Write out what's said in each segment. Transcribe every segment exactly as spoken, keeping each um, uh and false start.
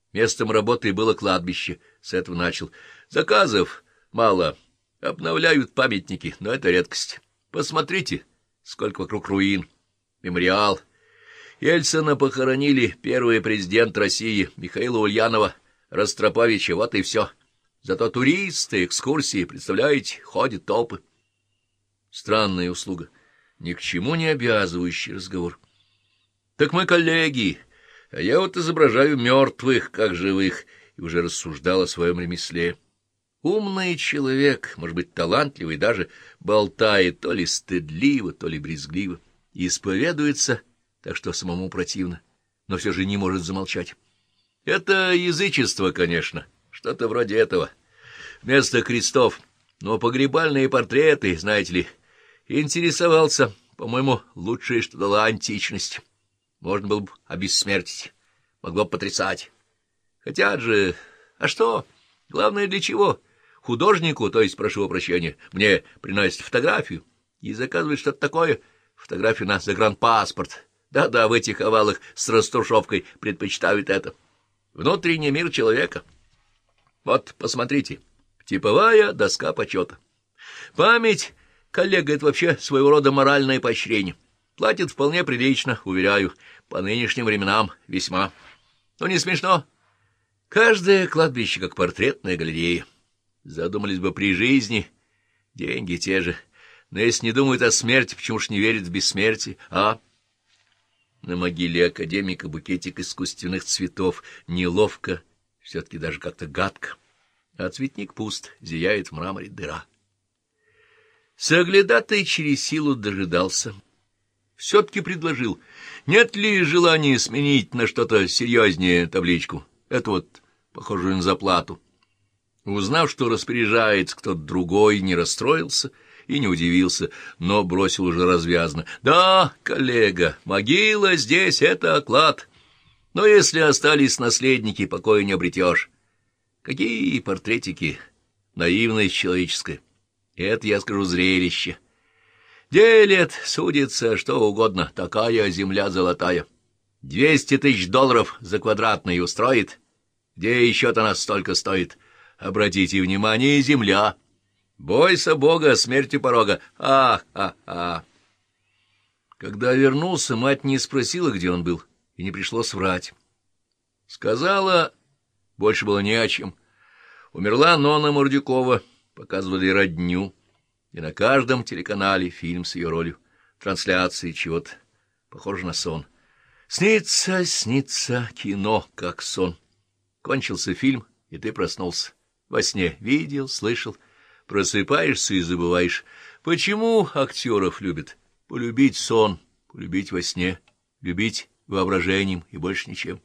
Местом работы было кладбище. С этого начал. Заказов мало. Обновляют памятники, но это редкость. Посмотрите, сколько вокруг руин. Мемориал. Ельцина похоронили, первый президент России, Михаила Ульянова, Ростроповича, вот и все. Зато туристы, экскурсии, представляете, ходят толпы. Странная услуга, ни к чему не обязывающий разговор. Так мы коллеги, а я вот изображаю мертвых, как живых, и уже рассуждал о своем ремесле. Умный человек, может быть, талантливый, даже болтает то ли стыдливо, то ли брезгливо, и исповедуется, так что самому противно, но все же не может замолчать. Это язычество, конечно, что-то вроде этого. Вместо крестов, но погребальные портреты, знаете ли, интересовался, по-моему, лучшее, что дала античность. Можно было бы обессмертить, могло бы потрясать. Хотят же... А что? Главное, для чего? Художнику, то есть, прошу прощения, мне приносят фотографию и заказывают что-то такое, фотографию на загранпаспорт. Да-да, в этих овалах с растушевкой предпочитают это. Внутренний мир человека. Вот, посмотрите, типовая доска почета. Память, коллега, это вообще своего рода моральное поощрение. Платит вполне прилично, уверяю, по нынешним временам весьма. Но не смешно. Каждое кладбище как портретная галерея. Задумались бы при жизни, деньги те же. Но если не думают о смерти, почему ж не верят в бессмертие, а... На могиле академика букетик искусственных цветов. Неловко, все-таки даже как-то гадко. А цветник пуст, зияет в мраморе дыра. Соглядатай через силу дожидался. Все-таки предложил, нет ли желания сменить на что-то серьезнее табличку. Это вот похоже на заплату. Узнав, что распоряжается кто-то другой, не расстроился и не удивился, но бросил уже развязно. «Да, коллега, могила здесь — это оклад. Но если остались наследники, покоя не обретешь. Какие портретики! Наивность человеческая. Это, я скажу, зрелище. Делят, судится, что угодно. Такая земля золотая. Двести тысяч долларов за квадратный устроит. Где еще-то нас столько стоит? Обратите внимание, земля». Бойся Бога, смерти порога. А-а-а. Когда вернулся, мать не спросила, где он был, и не пришлось врать. Сказала, больше было не о чем. Умерла Нонна Мордюкова, показывали родню, и на каждом телеканале фильм с ее ролью, трансляции чего-то, похоже на сон. Снится, снится кино, как сон. Кончился фильм, и ты проснулся. Во сне видел, слышал. Просыпаешься и забываешь. Почему актеров любят? Полюбить сон, полюбить во сне, любить воображением и больше ничем.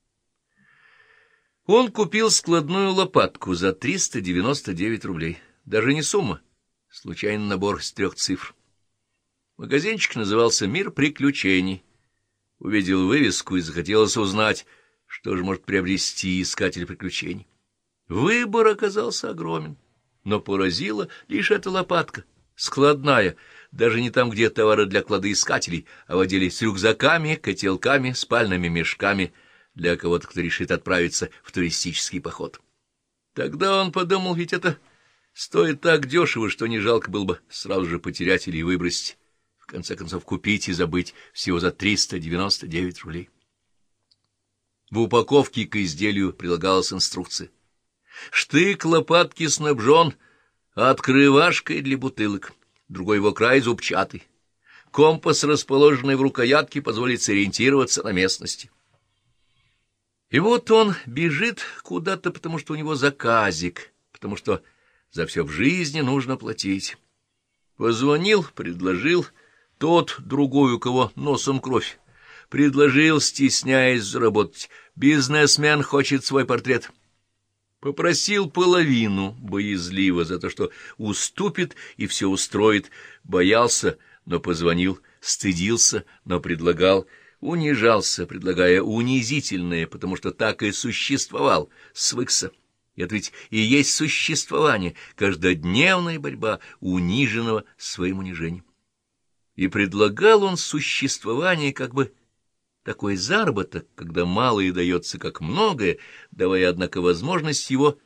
Он купил складную лопатку за триста девяносто девять рублей. Даже не сумма, случайный набор с трех цифр. Магазинчик назывался «Мир приключений». Увидел вывеску и захотелось узнать, что же может приобрести искатель приключений. Выбор оказался огромен. Но поразила лишь эта лопатка, складная, даже не там, где товары для кладоискателей, а в отделе с рюкзаками, котелками, спальными мешками для кого-то, кто решит отправиться в туристический поход. Тогда он подумал, ведь это стоит так дешево, что не жалко было бы сразу же потерять или выбросить, в конце концов купить и забыть всего за триста девяносто девять рублей. В упаковке к изделию прилагалась инструкция. Штык лопатки снабжен открывашкой для бутылок, другой его край зубчатый. Компас, расположенный в рукоятке, позволит сориентироваться на местности. И вот он бежит куда-то, потому что у него заказик, потому что за все в жизни нужно платить. Позвонил, предложил, тот, другой, у кого носом кровь, предложил, стесняясь заработать. Бизнесмен хочет свой портрет. Попросил половину, боязливо, за то, что уступит и все устроит. Боялся, но позвонил, стыдился, но предлагал, унижался, предлагая унизительное, потому что так и существовал, свыкся. Это ведь и есть существование, каждодневная борьба униженного своим унижением. И предлагал он существование как бы такой заработок, когда малое дается как многое, давая, однако, возможность его